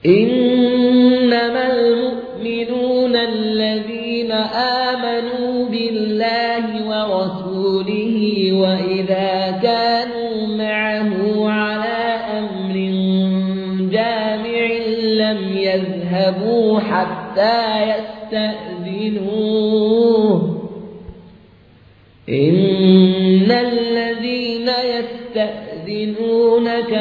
إنما المؤمنون الذين آمنوا بالله ورسوله وإذا كانوا معه على أمر جامع لم يذهبوا حتى يستأذنوه إن الذين يستأذنونك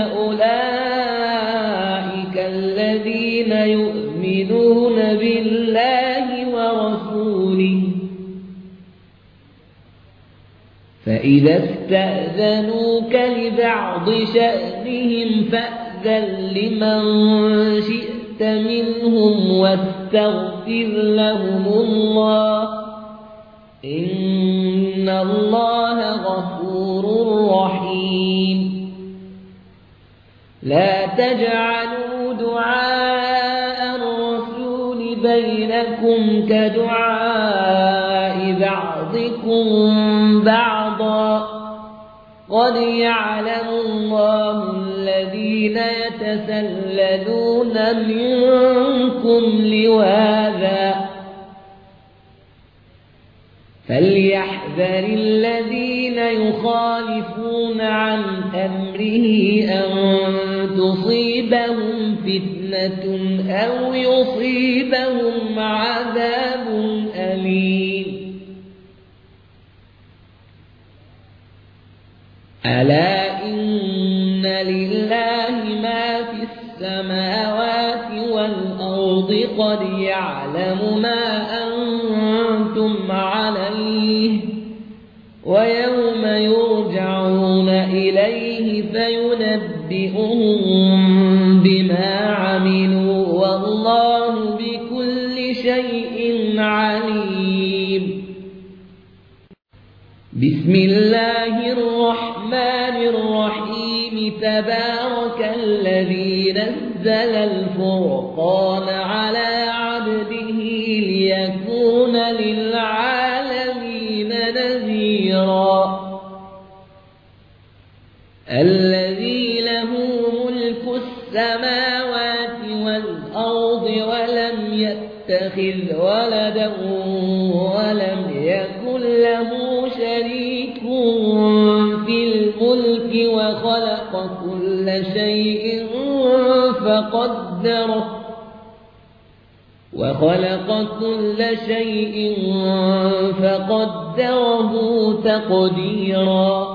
أولئك الذين يؤمنون بالله ورسوله فإذا استأذنوك لبعض شأنهم فأذن لمن شئت منهم واستغفر لهم الله إن الله غفور رحيم لا تجعلوا دعاء الرسول بينكم كدعاء بعضكم بعضا قد يعلم الله الذين يتسللون منكم لواذا فليحذر الذين يخالفون عن أمره أن تصيبهم فتنة أو يصيبهم عذاب أليم ألا إن لله ما في السماوات والأرض قد يعلم ما أنتم عليه ويوم يرجعون إليه فينبئهم بما عملوا والله بكل شيء عليم بسم الله الرحمن الرحيم تبارك الذي نزل الفرقان على عبده ليكون للعالمين نذيرا الذي له ملك السماوات والأرض ولم يتخذ ولدا ولم يكن له شريك في الملك وخلق كل شيء فقدره تقديرا